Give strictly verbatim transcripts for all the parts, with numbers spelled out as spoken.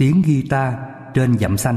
Tiếng guitar trên dặm xanh.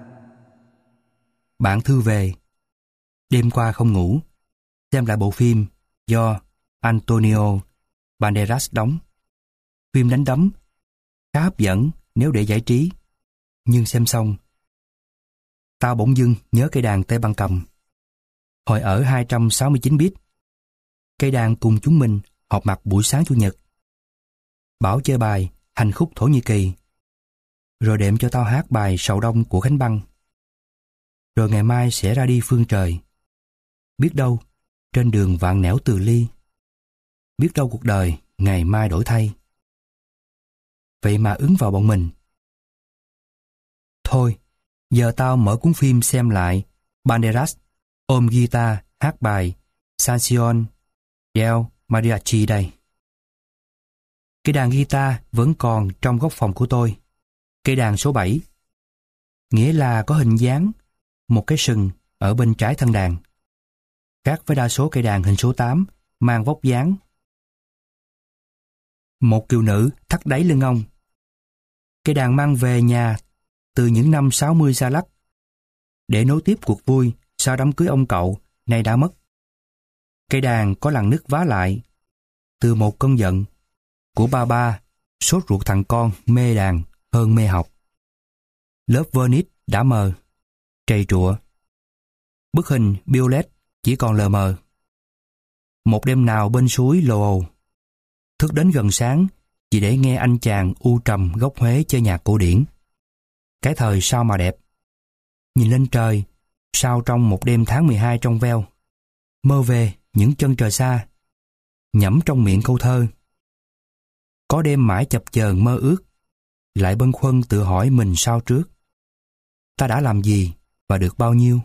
Bạn thư về. Đêm qua không ngủ, xem lại bộ phim do Antonio Banderas đóng. Phim đánh đấm, khá hấp dẫn nếu để giải trí. Nhưng xem xong, tao bỗng dưng nhớ cây đàn Tây Ban Cầm. Hồi ở hai trăm sáu mươi chín bit, cây đàn cùng chúng mình họp mặt buổi sáng Chủ nhật. Bảo chơi bài hành khúc Thổ Nhĩ Kỳ, rồi đệm cho tao hát bài Sầu Đông của Khánh Băng. Rồi ngày mai sẽ ra đi phương trời. Biết đâu, trên đường vạn nẻo từ ly. Biết đâu cuộc đời ngày mai đổi thay. Vậy mà ứng vào bọn mình. Thôi, giờ tao mở cuốn phim xem lại Banderas ôm guitar hát bài Canción del Mariachi đây. Cây đàn guitar vẫn còn trong góc phòng của tôi. Cây đàn số bảy, nghĩa là có hình dáng một cái sừng ở bên trái thân đàn, khác với đa số cây đàn hình số tám mang vóc dáng một kiều nữ thắt đáy lưng ông. Cây đàn mang về nhà từ những năm sáu mươi xa lắc để nối tiếp cuộc vui sau đám cưới ông cậu nay đã mất. Cây đàn có lằn nứt vá lại từ một cơn giận của ba ba sốt ruột thằng con mê đàn hơn mê học. Lớp verniz đã mờ, trầy trụa. Bức hình Violet chỉ còn lờ mờ. Một đêm nào bên suối lồ ồ, thức đến gần sáng chỉ để nghe anh chàng u trầm gốc Huế chơi nhạc cổ điển. Cái thời sao mà đẹp. Nhìn lên trời, sao trong một đêm tháng mười hai trong veo, mơ về những chân trời xa, nhẩm trong miệng câu thơ. Có đêm mãi chập chờn mơ ước, lại bâng khuâng tự hỏi mình sao trước. Ta đã làm gì và được bao nhiêu?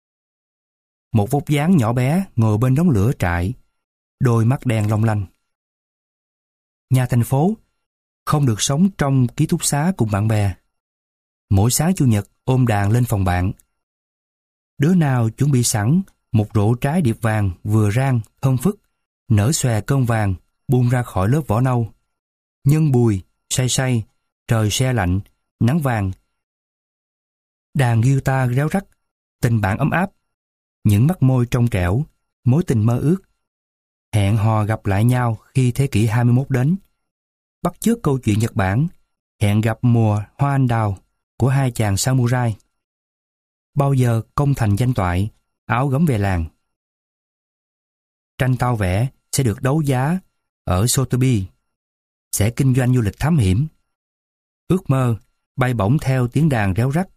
Một vóc dáng nhỏ bé ngồi bên đống lửa trại, đôi mắt đen long lanh. Nhà thành phố không được sống trong ký túc xá cùng bạn bè. Mỗi sáng Chủ nhật ôm đàn lên phòng bạn. Đứa nào chuẩn bị sẵn một rổ trái điệp vàng vừa rang, thơm phức, nở xòe cơm vàng buông ra khỏi lớp vỏ nâu. Nhân bùi, say say, trời se lạnh, nắng vàng. Đàn guitar réo rắt, tình bạn ấm áp, những mắt môi trong trẻo, mối tình mơ ước. Hẹn hò gặp lại nhau khi thế kỷ hai mươi mốt đến. Bắt chước câu chuyện Nhật Bản, hẹn gặp mùa hoa anh đào của hai chàng samurai. Bao giờ công thành danh toại, áo gấm về làng. Tranh tao vẽ sẽ được đấu giá ở Sotheby. Sẽ kinh doanh du lịch thám hiểm. Ước mơ bay bổng theo tiếng đàn réo rắt.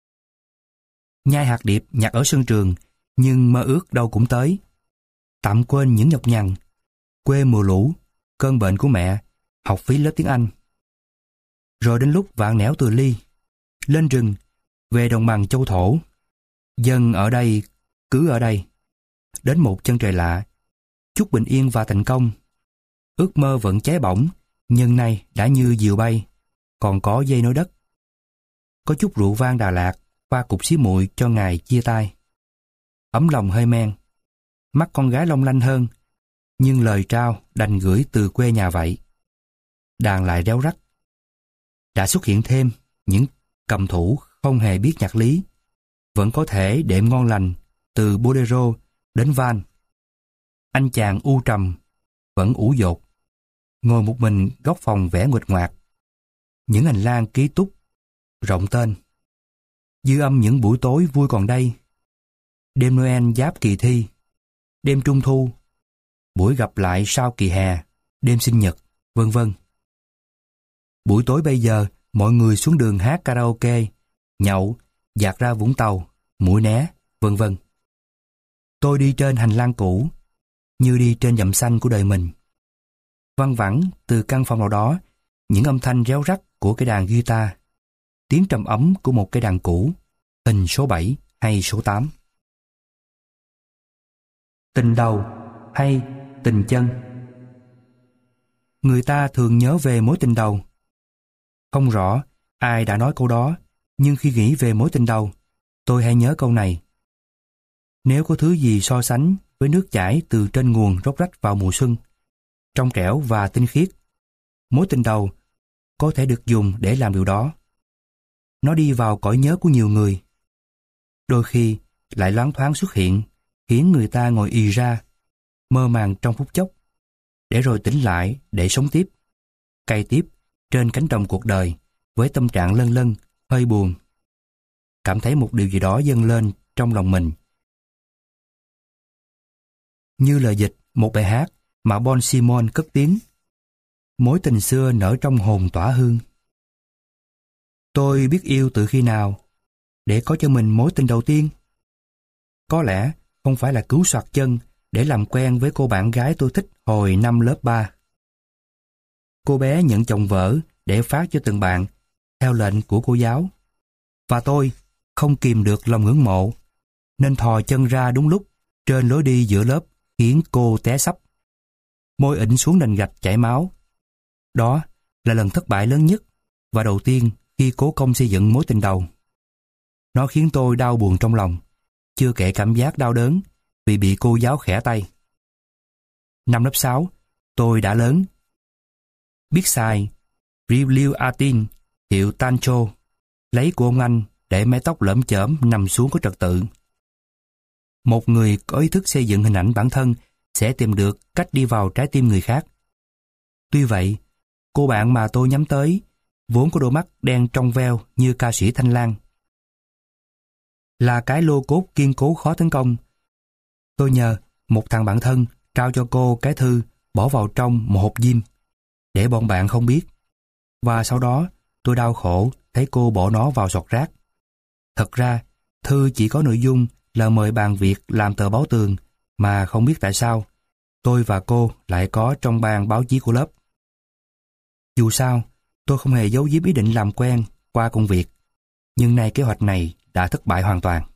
Nhai hạt điệp nhặt ở sân trường, nhưng mơ ước đâu cũng tới. Tạm quên những nhọc nhằn, quê mùa lũ, cơn bệnh của mẹ, học phí lớp tiếng Anh. Rồi đến lúc vạn nẻo từ ly, lên rừng, về đồng bằng châu thổ. Dân ở đây, cứ ở đây. Đến một chân trời lạ, chúc bình yên và thành công. Ước mơ vẫn cháy bỏng, nhưng nay đã như diều bay, còn có dây nối đất. Có chút rượu vang Đà Lạt, pha cục xí muội cho ngày chia tay. Ấm lòng hơi men, mắt con gái long lanh hơn, nhưng lời trao đành gửi từ quê nhà vậy. Đàn lại réo rắt. Đã xuất hiện thêm những cầm thủ không hề biết nhạc lý, vẫn có thể đệm ngon lành từ bolero đến van. Anh chàng u trầm vẫn ủ dột, ngồi một mình góc phòng vẽ nguệch ngoạc. Những hành lang ký túc rộng tên. Dư âm những buổi tối vui còn đây. Đêm Noel giáp kỳ thi, đêm Trung thu, buổi gặp lại sau kỳ hè, đêm sinh nhật, vân vân. Buổi tối bây giờ, mọi người xuống đường hát karaoke, nhậu, dạt ra Vũng Tàu, Mũi Né, vân vân. Tôi đi trên hành lang cũ, như đi trên dặm xanh của đời mình. Văng vẳng từ căn phòng nào đó, những âm thanh réo rắt của cây đàn guitar, tiếng trầm ấm của một cây đàn cũ, hình số bảy hay số tám. Tình đầu hay tình chân? Người ta thường nhớ về mối tình đầu. Không rõ ai đã nói câu đó, nhưng khi nghĩ về mối tình đầu, tôi hay nhớ câu này. Nếu có thứ gì so sánh với nước chảy từ trên nguồn róc rách vào mùa xuân, trong trẻo và tinh khiết, mối tình đầu có thể được dùng để làm điều đó. nó đi vào cõi nhớ của nhiều người. Đôi khi lại loáng thoáng xuất hiện, khiến người ta ngồi ì ra, mơ màng trong phút chốc, để rồi tỉnh lại để sống tiếp, cày tiếp trên cánh đồng cuộc đời với tâm trạng lân lân, hơi buồn. Cảm thấy một điều gì đó dâng lên trong lòng mình. Như lời dịch một bài hát mà Bon Simon cất tiếng: mối tình xưa nở trong hồn tỏa hương. Tôi biết yêu từ khi nào để có cho mình mối tình đầu tiên? Có lẽ không phải là cứu soạt chân để làm quen với cô bạn gái tôi thích hồi năm lớp ba. Cô bé nhận chồng vợ để phát cho từng bạn theo lệnh của cô giáo. Và tôi không kìm được lòng ngưỡng mộ, nên thò chân ra đúng lúc trên lối đi giữa lớp, khiến cô té xấp, môi ịnh xuống nền gạch chảy máu. Đó là lần thất bại lớn nhất và đầu tiên khi cố công xây dựng mối tình đầu. Nó khiến tôi đau buồn trong lòng, chưa kể cảm giác đau đớn vì bị cô giáo khẽ tay. Năm lớp sáu, tôi đã lớn, biết xài Review Atin hiệu Tancho, lấy của ông anh để mái tóc lởm chởm nằm xuống có trật tự. Một người có ý thức xây dựng hình ảnh bản thân sẽ tìm được cách đi vào trái tim người khác. Tuy vậy, cô bạn mà tôi nhắm tới vốn có đôi mắt đen trong veo như ca sĩ Thanh Lan. Là cái lô cốt kiên cố khó tấn công. Tôi nhờ một thằng bạn thân trao cho cô cái thư bỏ vào trong một hộp diêm để bọn bạn không biết. Và sau đó tôi đau khổ thấy cô bỏ nó vào sọt rác. Thật ra, thư chỉ có nội dung là mời bàn việc làm tờ báo tường mà không biết tại sao tôi và cô lại có trong ban báo chí của lớp. Dù sao, tôi không hề giấu giếm ý định làm quen qua công việc, nhưng nay kế hoạch này đã thất bại hoàn toàn.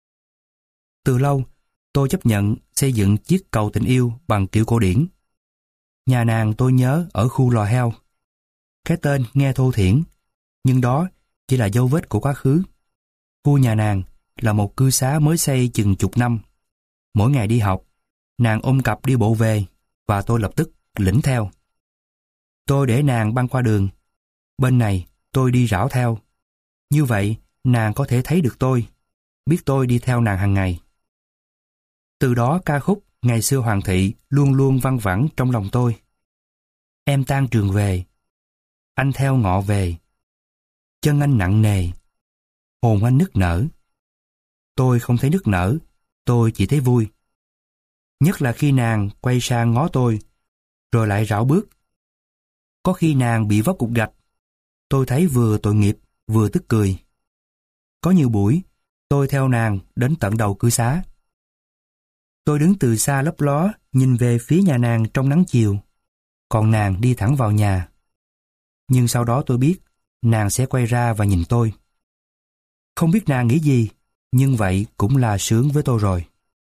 Từ lâu, tôi chấp nhận xây dựng chiếc cầu tình yêu bằng kiểu cổ điển. Nhà nàng tôi nhớ ở khu lò heo. Cái tên nghe thô thiển, nhưng đó chỉ là dấu vết của quá khứ. Khu nhà nàng là một cư xá mới xây chừng chục năm. Mỗi ngày đi học, nàng ôm cặp đi bộ về và tôi lập tức lĩnh theo. Tôi để nàng băng qua đường. Bên này tôi đi rảo theo. Như vậy nàng có thể thấy được tôi, biết tôi đi theo nàng hàng ngày. Từ đó ca khúc Ngày xưa Hoàng thị luôn luôn văng vẳng trong lòng tôi. Em tan trường về, anh theo ngọ về, chân anh nặng nề, hồn anh nức nở. Tôi không thấy nức nở, tôi chỉ thấy vui. Nhất là khi nàng quay sang ngó tôi, rồi lại rảo bước. Có khi nàng bị vấp cục gạch, tôi thấy vừa tội nghiệp, vừa tức cười. Có nhiều buổi, tôi theo nàng đến tận đầu cư xá. Tôi đứng từ xa lấp ló, nhìn về phía nhà nàng trong nắng chiều, còn nàng đi thẳng vào nhà. Nhưng sau đó tôi biết, nàng sẽ quay ra và nhìn tôi. Không biết nàng nghĩ gì, nhưng vậy cũng là sướng với tôi rồi.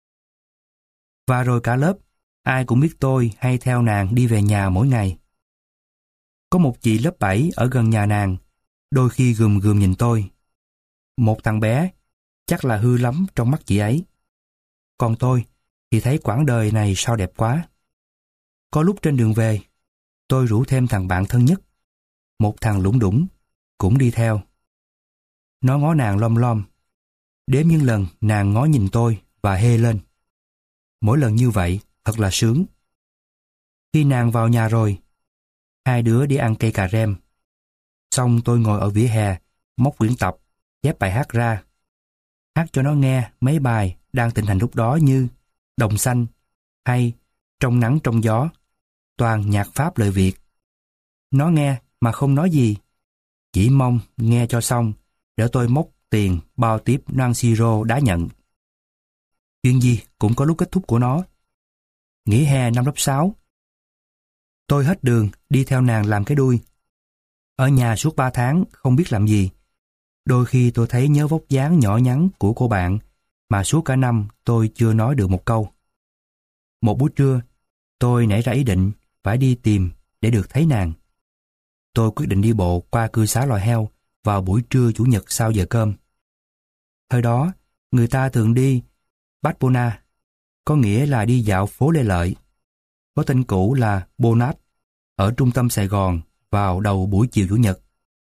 Và rồi cả lớp, ai cũng biết tôi hay theo nàng đi về nhà mỗi ngày. Có một chị lớp bảy ở gần nhà nàng, đôi khi gườm gườm nhìn tôi. Một thằng bé, chắc là hư lắm trong mắt chị ấy. Còn tôi thì thấy quãng đời này sao đẹp quá. Có lúc trên đường về, tôi rủ thêm thằng bạn thân nhất, một thằng lủng đủng, cũng đi theo. Nó ngó nàng lom lom, đếm những lần nàng ngó nhìn tôi và hê lên. Mỗi lần như vậy thật là sướng. Khi nàng vào nhà rồi, hai đứa đi ăn cây cà rem. Xong tôi ngồi ở vỉa hè, móc quyển tập, chép bài hát ra. Hát cho nó nghe mấy bài đang thịnh hành lúc đó như Đồng Xanh hay Trong Nắng Trong Gió, toàn nhạc Pháp lời Việt. Nó nghe mà không nói gì, chỉ mong nghe cho xong để tôi móc tiền bao tiếp non siro đã nhận. Chuyện gì cũng có lúc kết thúc của nó. Nghỉ hè năm lớp sáu, tôi hết đường đi theo nàng làm cái đuôi. Ở nhà suốt ba tháng không biết làm gì. Đôi khi tôi thấy nhớ vóc dáng nhỏ nhắn của cô bạn mà suốt cả năm tôi chưa nói được một câu. Một buổi trưa, tôi nảy ra ý định phải đi tìm để được thấy nàng. Tôi quyết định đi bộ qua cư xá lò heo vào buổi trưa chủ nhật sau giờ cơm. Thời đó, người ta thường đi Batpona, có nghĩa là đi dạo phố Lê Lợi. Có tên cũ là Bonat, ở trung tâm Sài Gòn vào đầu buổi chiều chủ nhật.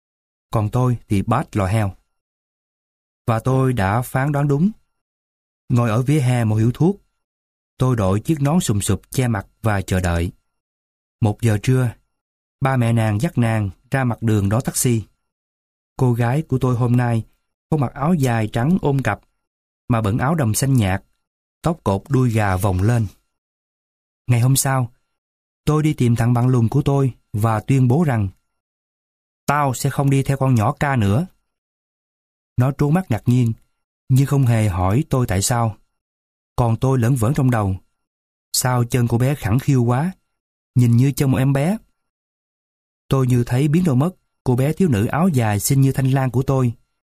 còn tôi thì bát lò heo. Và tôi đã phán đoán đúng. Ngồi ở vỉa hè một hiệu thuốc, tôi đội chiếc nón sùm sụp che mặt và chờ đợi. Một giờ trưa, ba mẹ nàng dắt nàng ra mặt đường đón taxi. Cô gái của tôi hôm nay không mặc áo dài trắng ôm cặp, mà bận áo đầm xanh nhạt, tóc cột đuôi gà vòng lên. Ngày hôm sau, tôi đi tìm thằng bạn lùn của tôi và tuyên bố rằng tao sẽ không đi theo con nhỏ ca nữa. Nó trố mắt ngạc nhiên, nhưng không hề hỏi tôi tại sao. Còn tôi lởn vởn trong đầu. Sao chân cô bé khẳng khiu quá, nhìn như chân một em bé. Tôi như thấy biến đâu mất cô bé thiếu nữ áo dài xinh như thanh lan của tôi.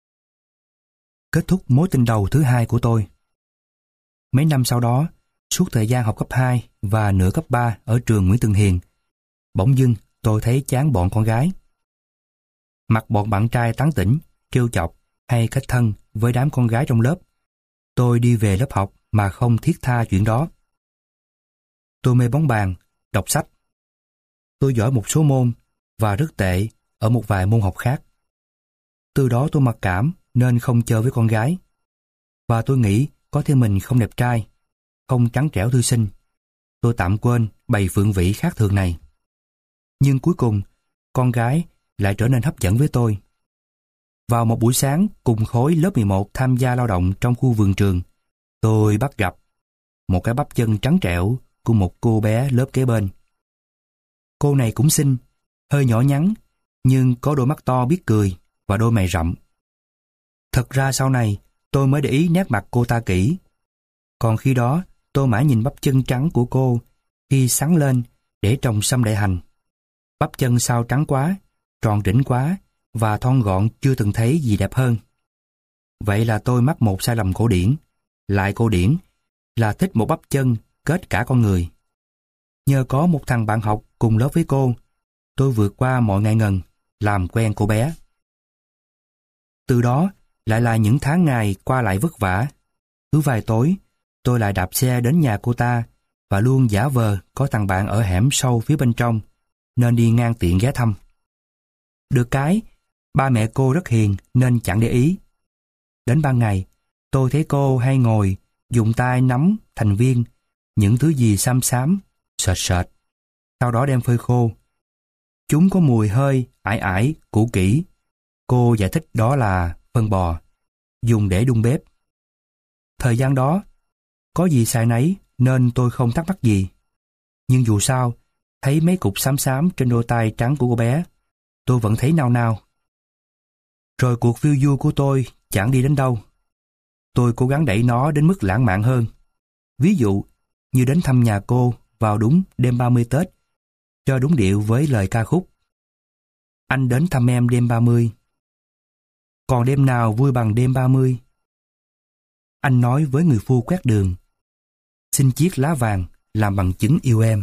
Kết thúc mối tình đầu thứ hai của tôi. Mấy năm sau đó, suốt thời gian học cấp hai và nửa cấp ba ở trường Nguyễn Tường Hiền, bỗng dưng tôi thấy chán bọn con gái. Mặc bọn bạn trai tán tỉnh, trêu chọc hay kết thân với đám con gái trong lớp, tôi đi về lớp học mà không thiết tha chuyện đó. Tôi mê bóng bàn, đọc sách. Tôi giỏi một số môn và rất tệ ở một vài môn học khác. Từ đó tôi mặc cảm nên không chơi với con gái. Và tôi nghĩ có thể mình không đẹp trai, không trắng trẻo thư sinh. Tôi tạm quên bầy phượng vĩ khác thường này. Nhưng cuối cùng, con gái lại trở nên hấp dẫn với tôi. Vào một buổi sáng cùng khối lớp mười một tham gia lao động trong khu vườn trường, tôi bắt gặp một cái bắp chân trắng trẻo của một cô bé lớp kế bên. Cô này cũng xinh, hơi nhỏ nhắn, nhưng có đôi mắt to biết cười và đôi mày rậm. Thật ra sau này, tôi mới để ý nét mặt cô ta kỹ. Còn khi đó, tôi mãi nhìn bắp chân trắng của cô khi sắn lên để trồng sâm đại hành. Bắp chân sao trắng quá, tròn trĩnh quá và thon gọn chưa từng thấy gì đẹp hơn. Vậy là tôi mắc một sai lầm cổ điển, lại cổ điển, là thích một bắp chân kết cả con người. Nhờ có một thằng bạn học cùng lớp với cô, tôi vượt qua mọi ngại ngần, làm quen cô bé. Từ đó, lại là những tháng ngày qua lại vất vả. Cứ vài tối, tôi lại đạp xe đến nhà cô ta và luôn giả vờ có thằng bạn ở hẻm sâu phía bên trong, nên đi ngang tiện ghé thăm. Được cái, ba mẹ cô rất hiền nên chẳng để ý. Đến ban ngày, tôi thấy cô hay ngồi, dùng tay nắm thành viên, những thứ gì xám xám, sệt sệt. Sau đó đem phơi khô. Chúng có mùi hơi, ải ải, cũ kỹ. Cô giải thích đó là phân bò, dùng để đun bếp. Thời gian đó, có gì xài nấy nên tôi không thắc mắc gì. Nhưng dù sao, thấy mấy cục xám xám trên đôi tay trắng của cô bé, tôi vẫn thấy nao nao. Rồi cuộc phiêu du của tôi chẳng đi đến đâu. Tôi cố gắng đẩy nó đến mức lãng mạn hơn. Ví dụ, như đến thăm nhà cô vào đúng đêm ba mươi Tết, cho đúng điệu với lời ca khúc. Anh đến thăm em đêm ba mươi. Còn đêm nào vui bằng đêm ba mươi? Anh nói với người phu quét đường, xin chiếc lá vàng làm bằng chứng yêu em.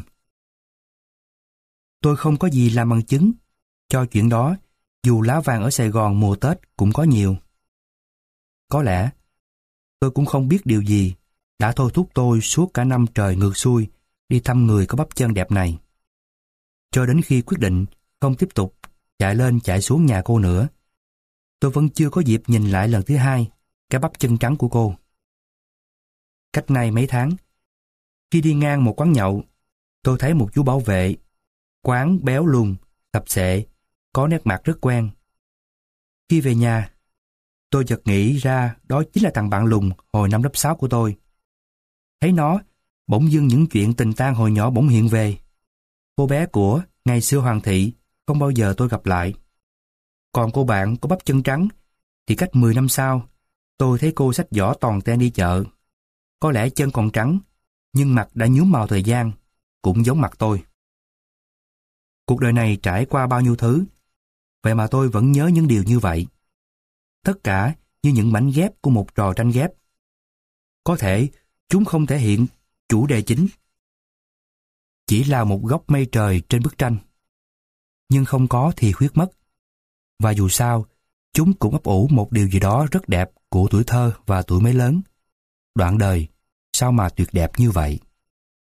Tôi không có gì làm bằng chứng cho chuyện đó, dù lá vàng ở Sài Gòn mùa Tết cũng có nhiều. Có lẽ tôi cũng không biết điều gì đã thôi thúc tôi suốt cả năm trời ngược xuôi đi thăm người có bắp chân đẹp này. Cho đến khi quyết định không tiếp tục chạy lên chạy xuống nhà cô nữa, tôi vẫn chưa có dịp nhìn lại lần thứ hai cái bắp chân trắng của cô. Cách nay mấy tháng, khi đi ngang một quán nhậu, tôi thấy một chú bảo vệ, quán béo lùn, sập xệ, có nét mặt rất quen. Khi về nhà, tôi chợt nghĩ ra đó chính là thằng bạn lùn hồi năm lớp sáu của tôi. Thấy nó, bỗng dưng những chuyện tình tang hồi nhỏ bỗng hiện về. Cô bé của ngày xưa Hoàng Thị không bao giờ tôi gặp lại. Còn cô bạn có bắp chân trắng thì cách mười năm sau, tôi thấy cô xách giỏ toàn ten đi chợ. Có lẽ chân còn trắng, nhưng mặt đã nhuốm màu thời gian, cũng giống mặt tôi. Cuộc đời này trải qua bao nhiêu thứ, vậy mà tôi vẫn nhớ những điều như vậy. Tất cả như những mảnh ghép của một trò tranh ghép. Có thể chúng không thể hiện chủ đề chính, chỉ là một góc mây trời trên bức tranh. Nhưng không có thì khuyết mất. Và dù sao, chúng cũng ấp ủ một điều gì đó rất đẹp của tuổi thơ và tuổi mới lớn. Đoạn đời, sao mà tuyệt đẹp như vậy?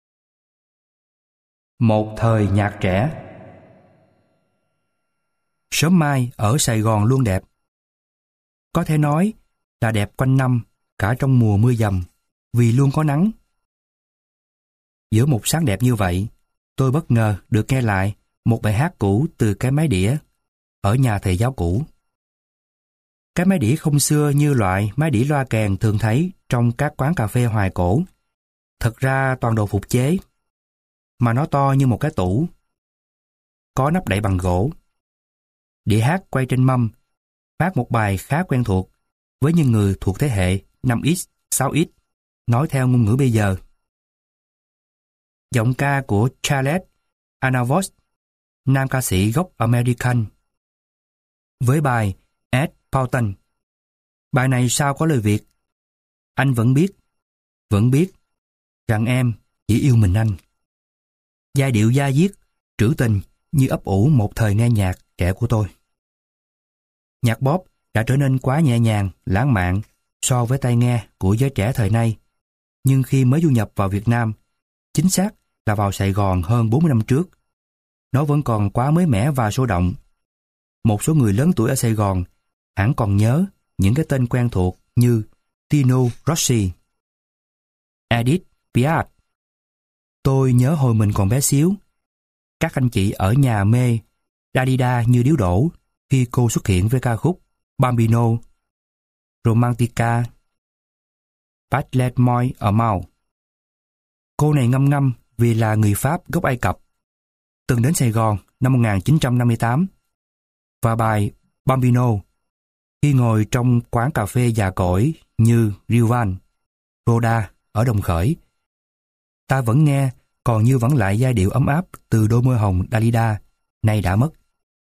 Một thời nhạc trẻ. Sớm mai ở Sài Gòn luôn đẹp. Có thể nói là đẹp quanh năm, cả trong mùa mưa dầm, vì luôn có nắng. Giữa một sáng đẹp như vậy, tôi bất ngờ được nghe lại một bài hát cũ từ cái máy đĩa ở nhà thầy giáo cũ. Cái máy đĩa không xưa như loại máy đĩa loa kèn thường thấy trong các quán cà phê hoài cổ. Thật ra toàn đồ phục chế, mà nó to như một cái tủ. Có nắp đậy bằng gỗ. Đĩa hát quay trên mâm, phát một bài khá quen thuộc với những người thuộc thế hệ năm x, sáu x, nói theo ngôn ngữ bây giờ. Giọng ca của Charles Aznavour, nam ca sĩ gốc American, với bài Ed Pauton. Bài này sao có lời Việt? Anh vẫn biết, vẫn biết rằng em chỉ yêu mình anh. Giai điệu da diết, trữ tình như ấp ủ một thời nghe nhạc trẻ của tôi. Nhạc pop đã trở nên quá nhẹ nhàng, lãng mạn so với tai nghe của giới trẻ thời nay. Nhưng khi mới du nhập vào Việt Nam, chính xác là vào Sài Gòn hơn bốn mươi năm trước, nó vẫn còn quá mới mẻ và sôi động. Một số người lớn tuổi ở Sài Gòn hẳn còn nhớ những cái tên quen thuộc như Tino Rossi, Edith Piaf. Tôi nhớ hồi mình còn bé xíu, các anh chị ở nhà mê Dalida như điếu đổ khi cô xuất hiện với ca khúc Bambino, Romantica, Parle moi ở Mau. Cô này ngâm ngâm vì là người Pháp gốc Ai Cập, từng đến Sài Gòn năm một nghìn chín trăm năm mươi tám, và bài Bambino khi ngồi trong quán cà phê già cỗi như Riovan, Roda ở Đồng Khởi. Ta vẫn nghe còn như vẫn lại giai điệu ấm áp từ đôi môi hồng Dalida, nay đã mất.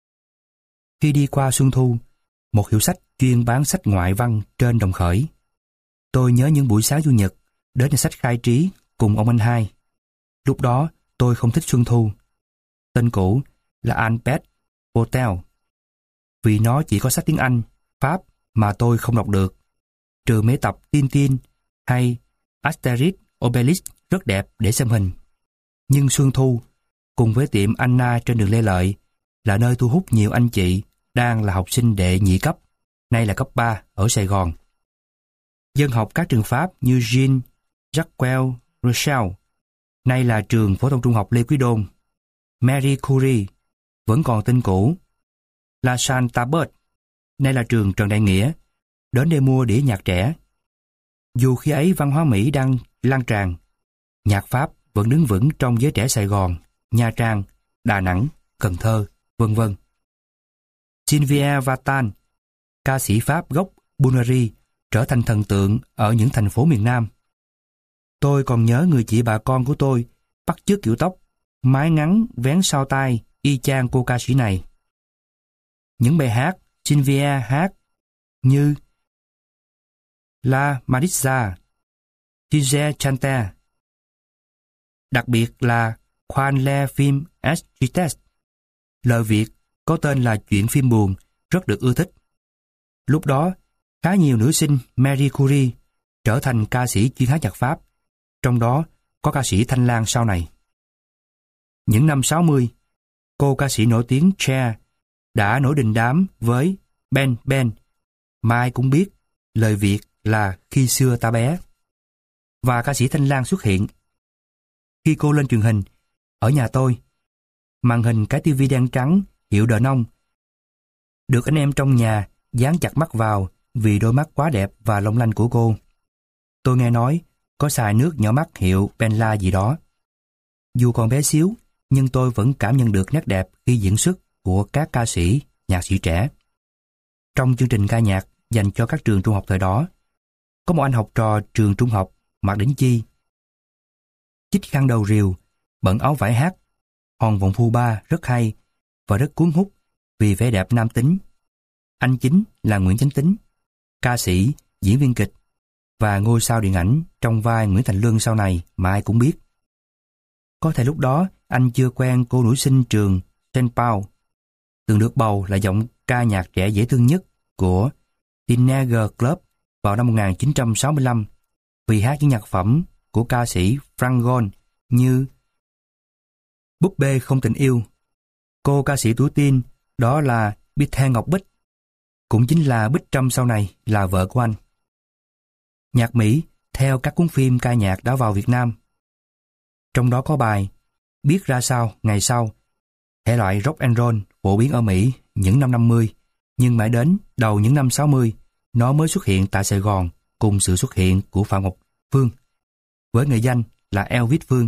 Khi đi qua Xuân Thu, một hiệu sách chuyên bán sách ngoại văn trên Đồng Khởi, tôi nhớ những buổi sáng Chủ nhật đến nhà sách Khai Trí cùng ông anh hai. Lúc đó tôi không thích Xuân Thu. Tên cũ là Alpet Hotel, vì nó chỉ có sách tiếng Anh, Pháp mà tôi không đọc được, trừ mấy tập Tintin hay Asterix Obelix rất đẹp để xem hình. Nhưng Xuân Thu, cùng với tiệm Anna trên đường Lê Lợi, là nơi thu hút nhiều anh chị đang là học sinh đệ nhị cấp, nay là cấp ba ở Sài Gòn. Dân học các trường Pháp như Jean, Jacques Rochelle, nay là trường phổ thông trung học Lê Quý Đôn, Marie Curie, vẫn còn tên cũ, La Salle Tabert, nay là trường Trần Đại Nghĩa, đến đây mua đĩa nhạc trẻ. Dù khi ấy văn hóa Mỹ đang lan tràn, nhạc Pháp vẫn đứng vững trong giới trẻ Sài Gòn, Nha Trang, Đà Nẵng, Cần Thơ, vân vân. Sylvia Vartan, ca sĩ Pháp gốc Bulgaria, trở thành thần tượng ở những thành phố miền Nam. Tôi còn nhớ người chị bà con của tôi bắt chước kiểu tóc, mái ngắn vén sau tai y chang cô ca sĩ này. Những bài hát Sylvia hát như La Maritza, Tizé Chante, đặc biệt là Quan le phim Esquites, lời Việt có tên là Chuyện phim buồn, rất được ưa thích. Lúc đó, khá nhiều nữ sinh Marie Curie trở thành ca sĩ chuyên hát nhạc Pháp, trong đó có ca sĩ Thanh Lan sau này. Những năm sáu mươi, cô ca sĩ nổi tiếng Cher đã nổi đình đám với Ben Ben, mà ai cũng biết lời Việt là Khi xưa ta bé. Và ca sĩ Thanh Lan xuất hiện. Khi cô lên truyền hình, ở nhà tôi, màn hình cái tivi đen trắng hiệu đờ nông, được anh em trong nhà dán chặt mắt vào vì đôi mắt quá đẹp và long lanh của cô. Tôi nghe nói có xài nước nhỏ mắt hiệu Benla gì đó. Dù còn bé xíu, nhưng tôi vẫn cảm nhận được nét đẹp khi diễn xuất của các ca sĩ, nhạc sĩ trẻ. Trong chương trình ca nhạc dành cho các trường trung học thời đó, có một anh học trò trường trung học mặc đính chi, chích khăn đầu rìu, bận áo vải hát, hòn vọng phu ba rất hay và rất cuốn hút vì vẻ đẹp nam tính. Anh chính là Nguyễn Chánh Tín, ca sĩ, diễn viên kịch và ngôi sao điện ảnh trong vai Nguyễn Thành Luân sau này mà ai cũng biết. Có thể lúc đó anh chưa quen cô nữ sinh trường Saint Paul, từng được bầu là giọng ca nhạc trẻ dễ thương nhất của Teenager Club vào năm một nghìn chín trăm sáu mươi lăm vì hát những nhạc phẩm của ca sĩ Frank Gall như Búp bê không tình yêu. Cô ca sĩ tuổi teen đó là Bethel Ngọc Bích, cũng chính là Bích Trâm sau này là vợ của anh. Nhạc Mỹ theo các cuốn phim ca nhạc đã vào Việt Nam. Trong đó có bài Biết Ra Sao Ngày Sau, thể loại rock and roll phổ biến ở Mỹ những năm năm mươi, nhưng mãi đến đầu những năm sáu mươi, nó mới xuất hiện tại Sài Gòn cùng sự xuất hiện của Phạm Ngọc Phương, với nghệ danh là Elvis Phương.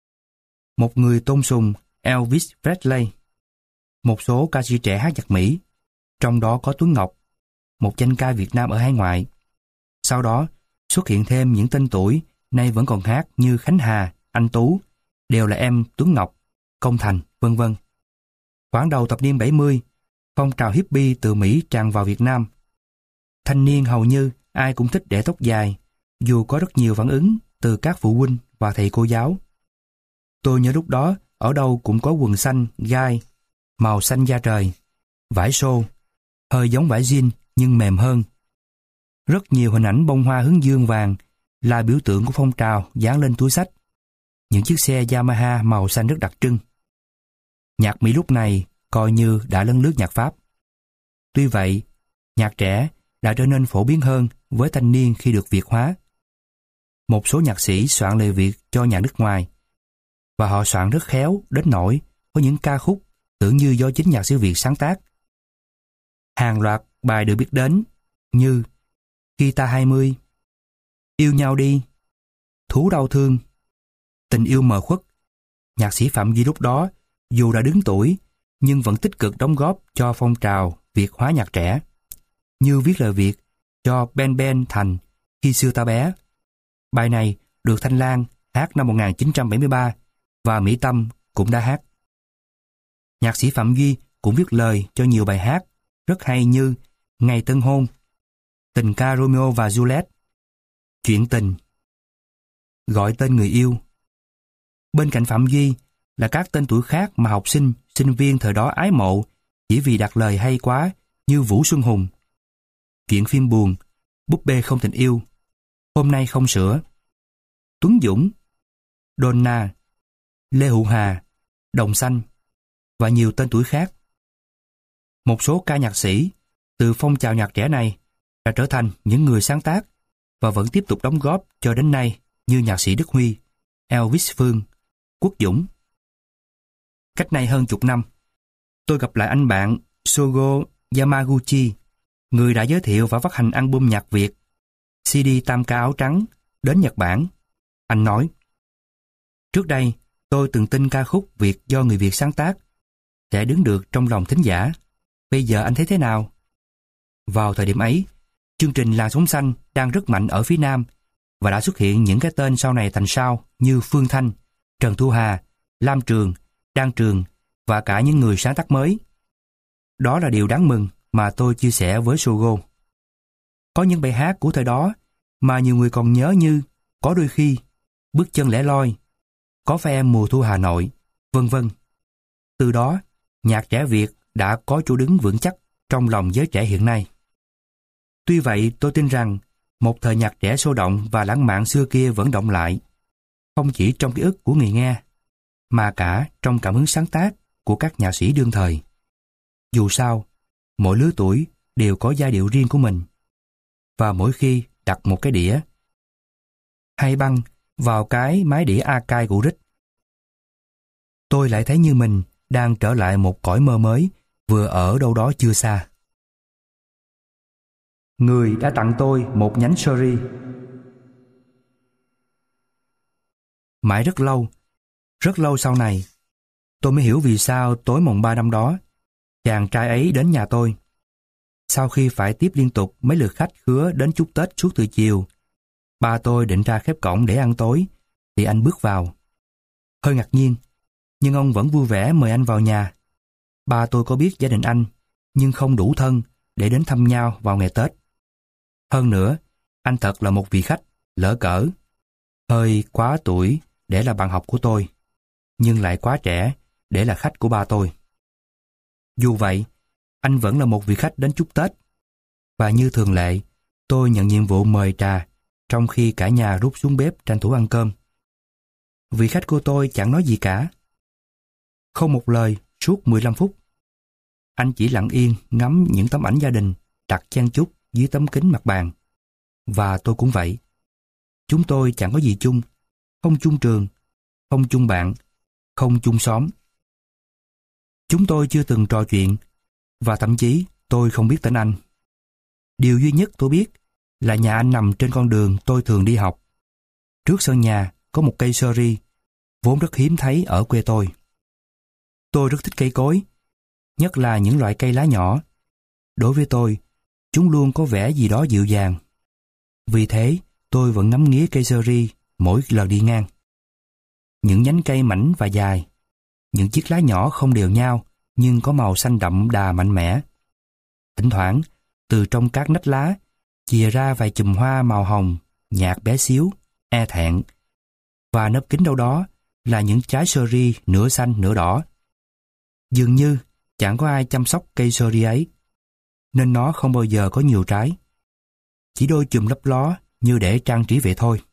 Một người tôn sùng Elvis Presley. Một số ca sĩ trẻ hát nhạc Mỹ, trong đó có Tuấn Ngọc, một danh ca Việt Nam ở hải ngoại. Sau đó xuất hiện thêm những tên tuổi nay vẫn còn hát như Khánh Hà, Anh Tú, đều là em Tuấn Ngọc, Công Thành, vân vân. Khoảng đầu thập niên bảy mươi, phong trào hippie từ Mỹ tràn vào Việt Nam. Thanh niên hầu như ai cũng thích để tóc dài, dù có rất nhiều phản ứng từ các phụ huynh và thầy cô giáo. Tôi nhớ lúc đó ở đâu cũng có quần xanh, gai, màu xanh da trời, vải xô, hơi giống vải jean nhưng mềm hơn. Rất nhiều hình ảnh bông hoa hướng dương vàng là biểu tượng của phong trào dán lên túi xách. Những chiếc xe Yamaha màu xanh rất đặc trưng. Nhạc Mỹ lúc này coi như đã lấn lướt nhạc Pháp. Tuy vậy, nhạc trẻ đã trở nên phổ biến hơn với thanh niên khi được Việt hóa. Một số nhạc sĩ soạn lời Việt cho nhạc nước ngoài, và họ soạn rất khéo đến nỗi có những ca khúc tưởng như do chính nhạc sĩ Việt sáng tác. Hàng loạt bài được biết đến như Khi Ta hai mươi, Yêu Nhau Đi, Thú Đau Thương, Tình Yêu Mờ Khuất. Nhạc sĩ Phạm Duy lúc đó dù đã đứng tuổi nhưng vẫn tích cực đóng góp cho phong trào Việt hóa nhạc trẻ, như viết lời Việt cho Ben Ben Thành Khi Xưa Ta Bé. Bài này được Thanh Lan hát năm một nghìn chín trăm bảy mươi ba và Mỹ Tâm cũng đã hát. Nhạc sĩ Phạm Duy cũng viết lời cho nhiều bài hát rất hay như Ngày Tân Hôn, Tình Ca Romeo và Juliet, Chuyện Tình, Gọi Tên Người Yêu. Bên cạnh Phạm Duy là các tên tuổi khác mà học sinh, sinh viên thời đó ái mộ chỉ vì đặt lời hay quá, như Vũ Xuân Hùng, Chuyện Phim Buồn, Búp Bê Không Tình Yêu, Hôm Nay Không Sữa, Tuấn Dũng, Donna, Lê Hữu Hà, Đồng Xanh và nhiều tên tuổi khác. Một số ca nhạc sĩ từ phong trào nhạc trẻ này đã trở thành những người sáng tác và vẫn tiếp tục đóng góp cho đến nay, như nhạc sĩ Đức Huy, Elvis Phương, Quốc Dũng. Cách đây hơn chục năm, tôi gặp lại anh bạn Shogo Yamaguchi, người đã giới thiệu và phát hành album nhạc Việt xê đê tam ca áo trắng đến Nhật Bản. Anh nói, trước đây tôi từng tin ca khúc Việt do người Việt sáng tác sẽ đứng được trong lòng thính giả. Bây giờ anh thấy thế nào? Vào thời điểm ấy, chương trình Làn Sóng Xanh đang rất mạnh ở phía Nam và đã xuất hiện những cái tên sau này thành sao như Phương Thanh, Trần Thu Hà, Lam Trường, Đan Trường và cả những người sáng tác mới. Đó là điều đáng mừng mà tôi chia sẻ với Shogo. Có những bài hát của thời đó mà nhiều người còn nhớ như Có Đôi Khi, Bước Chân Lẻ Loi, Có Phải Em Mùa Thu Hà Nội, vân vân. Từ đó, nhạc trẻ Việt đã có chỗ đứng vững chắc trong lòng giới trẻ hiện nay. Tuy vậy, tôi tin rằng một thời nhạc trẻ sôi động và lãng mạn xưa kia vẫn động lại, không chỉ trong ký ức của người nghe, mà cả trong cảm hứng sáng tác của các nhạc sĩ đương thời. Dù sao, mỗi lứa tuổi đều có giai điệu riêng của mình, và mỗi khi đặt một cái đĩa hay băng vào cái máy đĩa archive của Rích, tôi lại thấy như mình đang trở lại một cõi mơ mới vừa ở đâu đó chưa xa. Người đã tặng tôi một nhánh sherry. Mãi rất lâu, rất lâu sau này, tôi mới hiểu vì sao tối mồng ba năm đó, chàng trai ấy đến nhà tôi. Sau khi phải tiếp liên tục mấy lượt khách khứa đến chúc Tết suốt từ chiều, ba tôi định ra khép cổng để ăn tối, thì anh bước vào. Hơi ngạc nhiên, nhưng ông vẫn vui vẻ mời anh vào nhà. Ba tôi có biết gia đình anh, nhưng không đủ thân để đến thăm nhau vào ngày Tết. Hơn nữa, anh thật là một vị khách lỡ cỡ, hơi quá tuổi để là bạn học của tôi, nhưng lại quá trẻ để là khách của ba tôi. Dù vậy, anh vẫn là một vị khách đến chúc Tết, và như thường lệ, tôi nhận nhiệm vụ mời trà, trong khi cả nhà rút xuống bếp tranh thủ ăn cơm. Vị khách của tôi chẳng nói gì cả. Không một lời suốt mười lăm phút. Anh chỉ lặng yên ngắm những tấm ảnh gia đình đặt chen chúc dưới tấm kính mặt bàn. Và tôi cũng vậy. Chúng tôi chẳng có gì chung, không chung trường, không chung bạn, không chung xóm. Chúng tôi chưa từng trò chuyện, và thậm chí tôi không biết tên anh. Điều duy nhất tôi biết là nhà anh nằm trên con đường tôi thường đi học. Trước sân nhà có một cây sơ ri, vốn rất hiếm thấy ở quê tôi. Tôi rất thích cây cối, nhất là những loại cây lá nhỏ. Đối với tôi, chúng luôn có vẻ gì đó dịu dàng. Vì thế, tôi vẫn ngắm nghía cây sơ ri mỗi lần đi ngang. Những nhánh cây mảnh và dài, những chiếc lá nhỏ không đều nhau nhưng có màu xanh đậm đà mạnh mẽ. Thỉnh thoảng, từ trong các nách lá chìa ra vài chùm hoa màu hồng, nhạt bé xíu, e thẹn. Và nấp kín đâu đó là những trái sơ ri nửa xanh nửa đỏ. Dường như chẳng có ai chăm sóc cây sơ ri ấy, nên nó không bao giờ có nhiều trái. Chỉ đôi chùm lấp ló như để trang trí vậy thôi.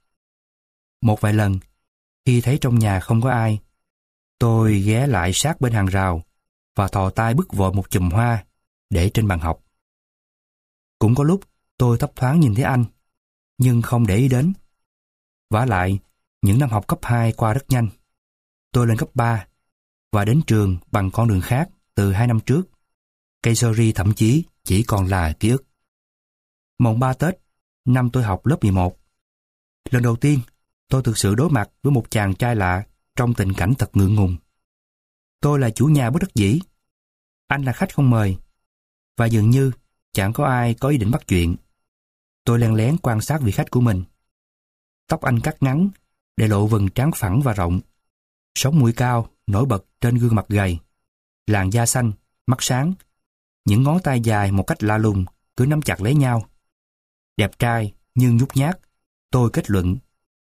Một vài lần, khi thấy trong nhà không có ai, tôi ghé lại sát bên hàng rào và thò tay bứt vội một chùm hoa để trên bàn học. Cũng có lúc tôi thấp thoáng nhìn thấy anh, nhưng không để ý đến. Vả lại, những năm học cấp hai qua rất nhanh. Tôi lên cấp ba và đến trường bằng con đường khác từ hai năm trước. Cây sơ ri thậm chí chỉ còn là ký ức. Mồng ba Tết, năm tôi học lớp mười một. Lần đầu tiên, tôi thực sự đối mặt với một chàng trai lạ trong tình cảnh thật ngượng ngùng. Tôi là chủ nhà bất đắc dĩ. Anh là khách không mời. Và dường như chẳng có ai có ý định bắt chuyện. Tôi len lén quan sát vị khách của mình. Tóc anh cắt ngắn, để lộ vầng trán phẳng và rộng. Sống mũi cao, nổi bật trên gương mặt gầy. Làn da xanh, mắt sáng. Những ngón tay dài một cách lạ lùng cứ nắm chặt lấy nhau. Đẹp trai nhưng nhút nhát, tôi kết luận.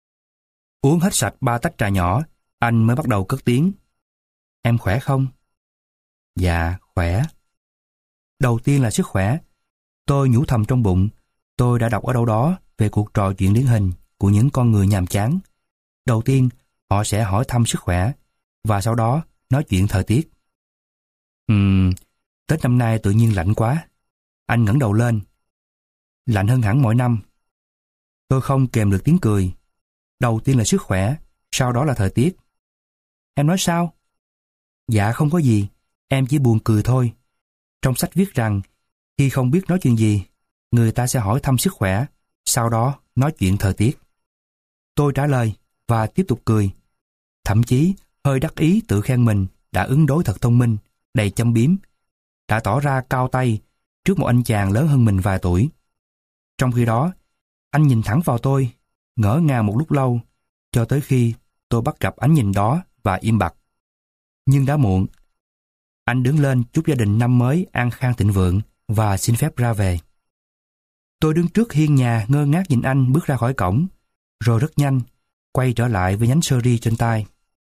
Uống hết sạch ba tách trà nhỏ, anh mới bắt đầu cất tiếng. Em khỏe không? Dạ, khỏe. Đầu tiên là sức khỏe. Tôi nhủ thầm trong bụng, tôi đã đọc ở đâu đó về cuộc trò chuyện điển hình của những con người nhàm chán. Đầu tiên, họ sẽ hỏi thăm sức khỏe, và sau đó nói chuyện thời tiết. Ừm, Tết năm nay tự nhiên lạnh quá. Anh ngẩng đầu lên. Lạnh hơn hẳn mỗi năm. Tôi không kèm được tiếng cười. Đầu tiên là sức khỏe, sau đó là thời tiết. Em nói sao? Dạ không có gì, em chỉ buồn cười thôi. Trong sách viết rằng, khi không biết nói chuyện gì, người ta sẽ hỏi thăm sức khỏe, sau đó nói chuyện thời tiết. Tôi trả lời và tiếp tục cười. Thậm chí hơi đắc ý tự khen mình đã ứng đối thật thông minh, đầy châm biếm, đã tỏ ra cao tay trước một anh chàng lớn hơn mình vài tuổi. Trong khi đó, anh nhìn thẳng vào tôi, ngỡ ngàng một lúc lâu, cho tới khi tôi bắt gặp ánh nhìn đó và im bặt. Nhưng đã muộn. Anh đứng lên chúc gia đình năm mới an khang thịnh vượng và xin phép ra về. Tôi đứng trước hiên nhà ngơ ngác nhìn anh bước ra khỏi cổng, rồi rất nhanh quay trở lại với nhánh sơ ri trên tay.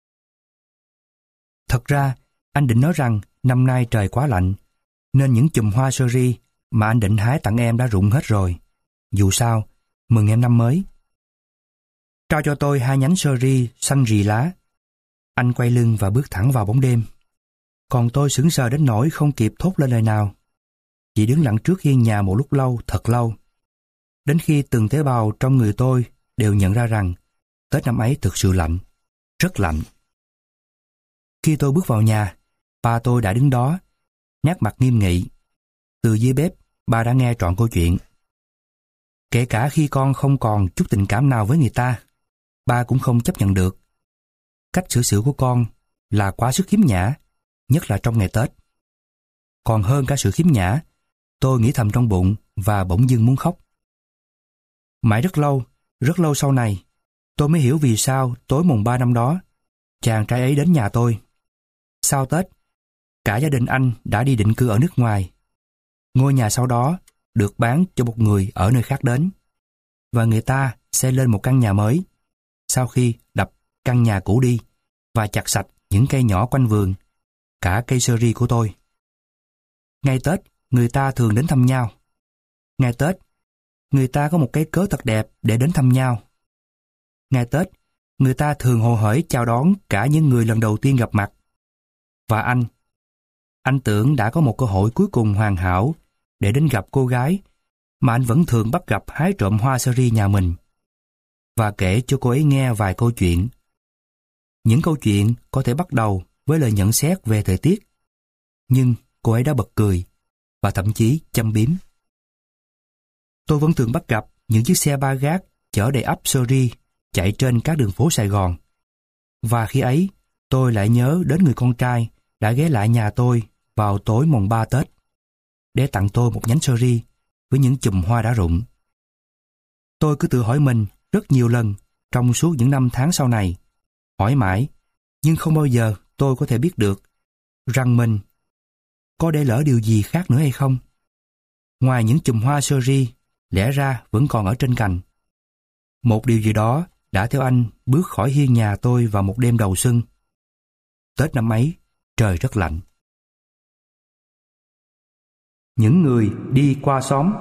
Thật ra, anh định nói rằng năm nay trời quá lạnh, nên những chùm hoa sơ ri mà anh định hái tặng em đã rụng hết rồi. Dù sao, mừng em năm mới. Trao cho tôi hai nhánh sơ ri xanh rì lá. Anh quay lưng và bước thẳng vào bóng đêm. Còn tôi sững sờ đến nỗi không kịp thốt lên lời nào. Chỉ đứng lặng trước hiên nhà một lúc lâu, thật lâu. Đến khi từng tế bào trong người tôi đều nhận ra rằng Tết năm ấy thực sự lạnh, rất lạnh. Khi tôi bước vào nhà, ba tôi đã đứng đó, nét mặt nghiêm nghị. Từ dưới bếp, ba đã nghe trọn câu chuyện. Kể cả khi con không còn chút tình cảm nào với người ta, ba cũng không chấp nhận được. Cách xử sự của con là quá sức khiếm nhã, nhất là trong ngày Tết. Còn hơn cả sự khiếm nhã, tôi nghĩ thầm trong bụng và bỗng dưng muốn khóc. Mãi rất lâu, rất lâu sau này, tôi mới hiểu vì sao tối mùng ba năm đó, chàng trai ấy đến nhà tôi. Sau Tết, cả gia đình anh đã đi định cư ở nước ngoài. Ngôi nhà sau đó được bán cho một người ở nơi khác đến, và người ta sẽ lên một căn nhà mới, sau khi đập căn nhà cũ đi và chặt sạch những cây nhỏ quanh vườn, cả cây sơ ri của tôi. Ngày Tết, người ta thường đến thăm nhau. Ngày Tết, người ta có một cái cớ thật đẹp để đến thăm nhau. Ngày Tết, người ta thường hồ hởi chào đón cả những người lần đầu tiên gặp mặt. Và anh, Anh tưởng đã có một cơ hội cuối cùng hoàn hảo để đến gặp cô gái mà anh vẫn thường bắt gặp hái trộm hoa sơ ri nhà mình, và kể cho cô ấy nghe vài câu chuyện. Những câu chuyện có thể bắt đầu với lời nhận xét về thời tiết, nhưng cô ấy đã bật cười và thậm chí châm biếm. Tôi vẫn thường bắt gặp những chiếc xe ba gác chở đầy ắp sơ ri chạy trên các đường phố Sài Gòn. Và khi ấy, tôi lại nhớ đến người con trai đã ghé lại nhà tôi vào tối mùng ba Tết để tặng tôi một nhánh sơ ri với những chùm hoa đã rụng. Tôi cứ tự hỏi mình rất nhiều lần trong suốt những năm tháng sau này, hỏi mãi, nhưng không bao giờ tôi có thể biết được rằng mình có để lỡ điều gì khác nữa hay không. Ngoài những chùm hoa sơ ri lẽ ra vẫn còn ở trên cành, một điều gì đó đã theo anh bước khỏi hiên nhà tôi vào một đêm đầu xuân. Tết năm ấy, trời rất lạnh. Những người đi qua xóm.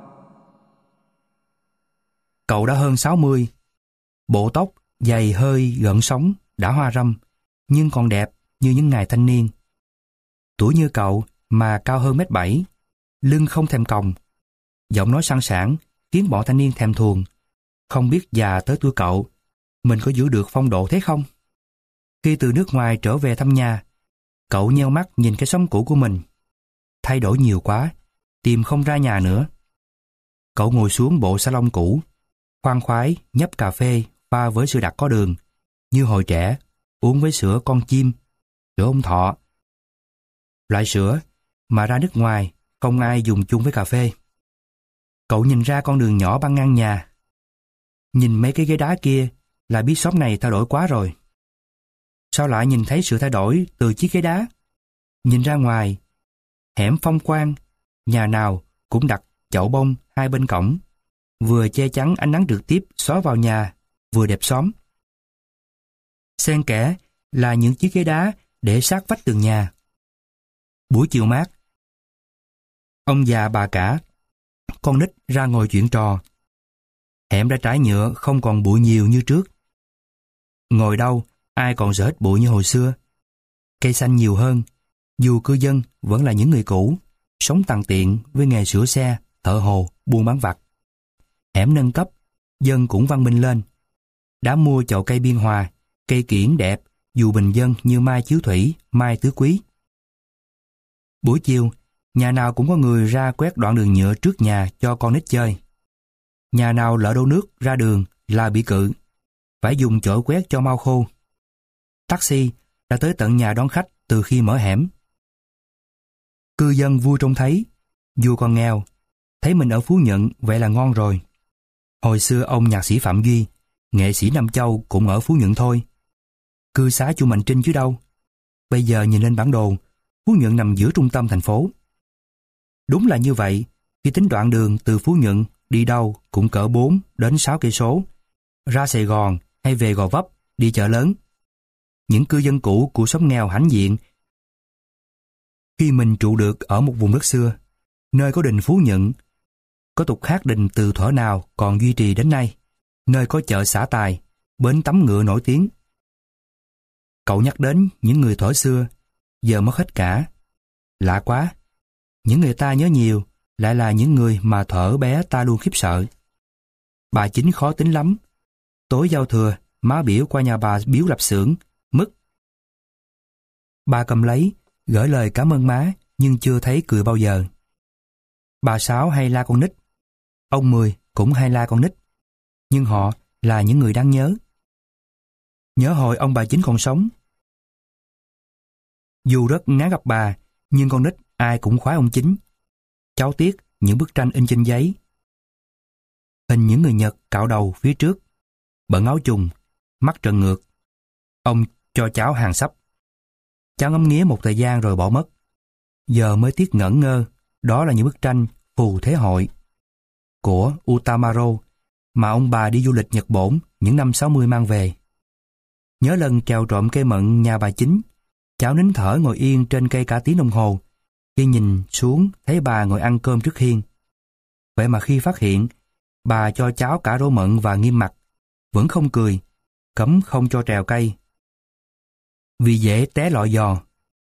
Cậu đã hơn sáu mươi, bộ tóc dày hơi gợn sóng, đã hoa râm, nhưng còn đẹp như những ngày thanh niên. Tuổi như cậu mà cao hơn mét bảy, lưng không thèm còng, giọng nói sang sảng khiến bọn thanh niên thèm thuồng. Không biết già tới tuổi cậu, mình có giữ được phong độ thế không? Khi từ nước ngoài trở về thăm nhà, cậu nheo mắt nhìn cái xóm cũ của mình. Thay đổi nhiều quá, tìm không ra nhà nữa. Cậu ngồi xuống bộ salon cũ, khoan khoái nhấp cà phê pha với sữa đặc có đường, như hồi trẻ, uống với sữa con chim, sữa ông thọ. Loại sữa mà ra nước ngoài không ai dùng chung với cà phê. Cậu nhìn ra con đường nhỏ băng ngang nhà. Nhìn mấy cái ghế đá kia là biết xóm này thay đổi quá rồi. Sao lại nhìn thấy sự thay đổi từ chiếc ghế đá? Nhìn ra ngoài, hẻm phong quang, nhà nào cũng đặt chậu bông hai bên cổng, vừa che chắn ánh nắng trực tiếp xóa vào nhà, vừa đẹp xóm. Xen kẽ là những chiếc ghế đá để sát vách tường nhà. Buổi chiều mát, ông già bà cả, con nít ra ngồi chuyện trò. Hẻm đã trải nhựa, không còn bụi nhiều như trước. Ngồi đâu, ai còn sợ hết bụi như hồi xưa. Cây xanh nhiều hơn, dù cư dân vẫn là những người cũ, sống tằn tiện với nghề sửa xe, thợ hồ, buôn bán vặt. Hẻm nâng cấp, dân cũng văn minh lên. Đã mua chậu cây biên hòa, cây kiểng đẹp, dù bình dân như mai chiếu thủy, mai tứ quý. Buổi chiều, nhà nào cũng có người ra quét đoạn đường nhựa trước nhà cho con nít chơi. Nhà nào lỡ đổ nước ra đường là bị cự, phải dùng chổi quét cho mau khô. Taxi đã tới tận nhà đón khách từ khi mở hẻm. Cư dân vui trông thấy, dù còn nghèo, thấy mình ở Phú Nhuận vậy là ngon rồi. Hồi xưa ông nhạc sĩ Phạm Duy, nghệ sĩ Nam Châu cũng ở Phú Nhuận thôi. Cư xá Chu Mạnh Trinh chứ đâu. Bây giờ nhìn lên bản đồ, Phú Nhuận nằm giữa trung tâm thành phố. Đúng là như vậy, khi tính đoạn đường từ Phú Nhuận đi đâu cũng cỡ bốn đến sáu cây số, ra Sài Gòn hay về Gò Vấp, đi chợ lớn. Những cư dân cũ của xóm nghèo hãnh diện khi mình trụ được ở một vùng đất xưa, nơi có đình Phú Nhuận, có tục hát đình từ thuở nào còn duy trì đến nay, nơi có chợ xả tài, bến tắm ngựa nổi tiếng. Cậu nhắc đến những người thuở xưa, giờ mất hết cả. Lạ quá, những người ta nhớ nhiều lại là những người mà thuở bé ta luôn khiếp sợ. Bà Chính khó tính lắm. Tối giao thừa, má biểu qua nhà bà biếu lạp xưởng, mứt. Bà cầm lấy, gửi lời cảm ơn má, nhưng chưa thấy cười bao giờ. Bà Sáu hay la con nít. Ông Mười cũng hay la con nít. Nhưng họ là những người đáng nhớ. Nhớ hồi ông bà Chính còn sống. Dù rất ngán gặp bà, nhưng con nít ai cũng khoái ông Chính. Cháu tiếc những bức tranh in trên giấy. Hình những người Nhật cạo đầu phía trước, bận áo trùng, mắt trợn ngược. Ông cho cháu hàng sắp. Cháu ngắm nghía một thời gian rồi bỏ mất. Giờ mới tiếc ngẩn ngơ, đó là những bức tranh Phù Thế Hội của Utamaro mà ông bà đi du lịch Nhật Bản những năm sáu mươi mang về. Nhớ lần trèo trộm cây mận nhà bà Chính, cháu nín thở ngồi yên trên cây cả tiếng đồng hồ. Khi nhìn xuống thấy bà ngồi ăn cơm trước hiên. Vậy mà khi phát hiện bà cho cháu cả rau mận và nghiêm mặt, vẫn không cười, cấm không cho trèo cây vì dễ té lọ giò.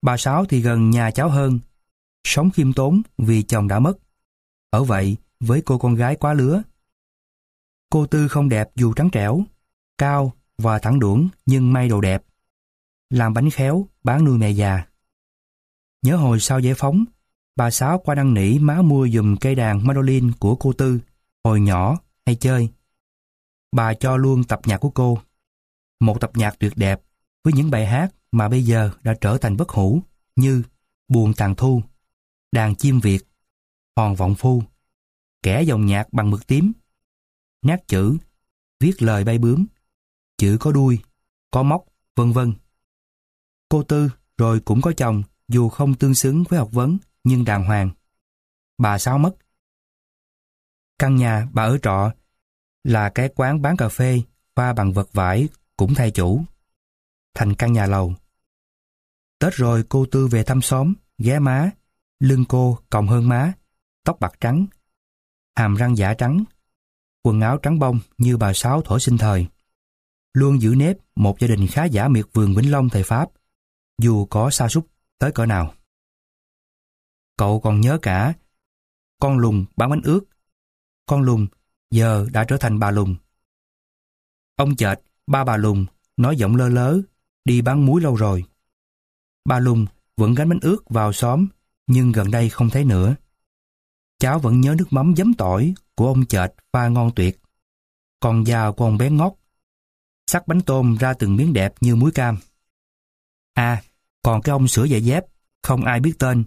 Bà Sáu thì gần nhà cháu hơn, sống khiêm tốn vì chồng đã mất. Ở vậy với cô con gái quá lứa. Cô Tư không đẹp dù trắng trẻo, cao và thẳng đuổng nhưng may đồ đẹp. Làm bánh khéo, bán nuôi mẹ già. Nhớ hồi sau giải phóng, bà Sáu qua năn nỉ má mua giùm cây đàn mandolin của cô Tư, hồi nhỏ hay chơi. Bà cho luôn tập nhạc của cô. Một tập nhạc tuyệt đẹp với những bài hát mà bây giờ đã trở thành bất hủ như Buồn Tàn Thu, Đàn Chim Việt, Hòn Vọng Phu, Kẻ Dòng Nhạc Bằng Mực Tím, Nát Chữ, Viết Lời Bay Bướm, Chữ Có Đuôi, Có Móc, vân vân. Cô Tư rồi cũng có chồng dù không tương xứng với học vấn nhưng đàng hoàng. Bà Sáu mất. Căn nhà bà ở trọ là cái quán bán cà phê pha bằng vật vải cũng thay chủ, thành căn nhà lầu. Tết rồi cô Tư về thăm xóm, ghé má, lưng cô còng hơn má, tóc bạc trắng, hàm răng giả trắng, quần áo trắng bông như bà Sáu thuở sinh thời. Luôn giữ nếp một gia đình khá giả miệt vườn Vĩnh Long thời Pháp, dù có sa sút tới cỡ nào. Cậu còn nhớ cả con Lùng bán bánh ướt. Con Lùng giờ đã trở thành bà Lùng. Ông Chợt, ba bà Lùng, nói giọng lơ lớ, đi bán muối lâu rồi. Bà Lùng vẫn gánh bánh ướt vào xóm, nhưng gần đây không thấy nữa. Cháu vẫn nhớ nước mắm giấm tỏi của ông Chợt pha ngon tuyệt. Còn giàu của ông bé Ngót, sắc bánh tôm ra từng miếng đẹp như muối cam. À, còn cái ông sửa giày dép, không ai biết tên.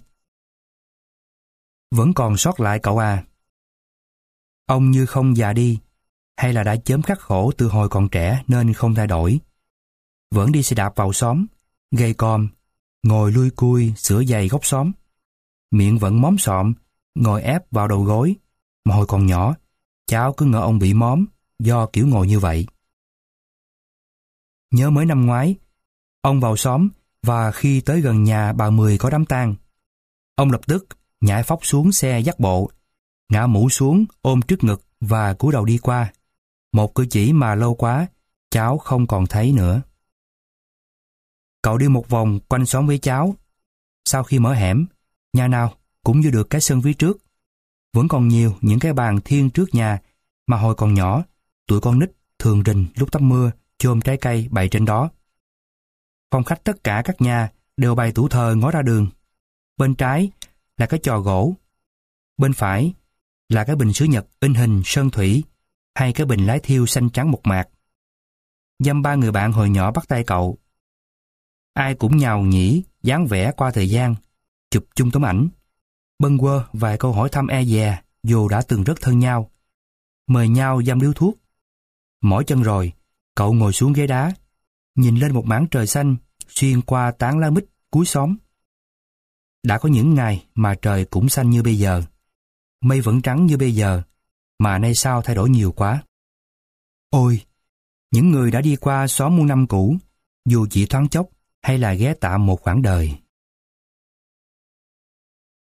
Vẫn còn sót lại cậu à. Ông như không già đi, hay là đã chớm khắc khổ từ hồi còn trẻ nên không thay đổi. Vẫn đi xe đạp vào xóm, gầy còm, ngồi lui cui sửa giày góc xóm. Miệng vẫn móm xọm, ngồi ép vào đầu gối. Mà hồi còn nhỏ, cháu cứ ngỡ ông bị móm do kiểu ngồi như vậy. Nhớ mới năm ngoái, ông vào xóm và khi tới gần nhà bà Mười có đám tang, ông lập tức nhảy phóc xuống xe dắt bộ, ngã mũ xuống ôm trước ngực và cúi đầu đi qua. Một cử chỉ mà lâu quá cháu không còn thấy nữa. Cậu đi một vòng quanh xóm với cháu. Sau khi mở hẻm, nhà nào cũng như được cái sân phía trước. Vẫn còn nhiều những cái bàn thiên trước nhà mà hồi còn nhỏ, tụi con nít thường rình lúc tắm mưa chôm trái cây bày trên đó. Phòng khách tất cả các nhà đều bày tủ thờ ngó ra đường. Bên trái là cái chò gỗ. Bên phải là cái bình sứ Nhật in hình sơn thủy hay cái bình lái thiêu xanh trắng mộc mạc. Dăm ba người bạn hồi nhỏ bắt tay cậu. Ai cũng nhào nhĩ, dáng vẻ qua thời gian, chụp chung tấm ảnh, bâng quơ vài câu hỏi thăm e dè dù đã từng rất thân nhau, mời nhau dăm điếu thuốc. Mỏi chân rồi, cậu ngồi xuống ghế đá, nhìn lên một mảng trời xanh xuyên qua tán lá mít cuối xóm. Đã có những ngày mà trời cũng xanh như bây giờ, mây vẫn trắng như bây giờ, mà nay sao thay đổi nhiều quá. Ôi, những người đã đi qua xóm muôn năm cũ, dù chỉ thoáng chốc hay là ghé tạm một khoảng đời.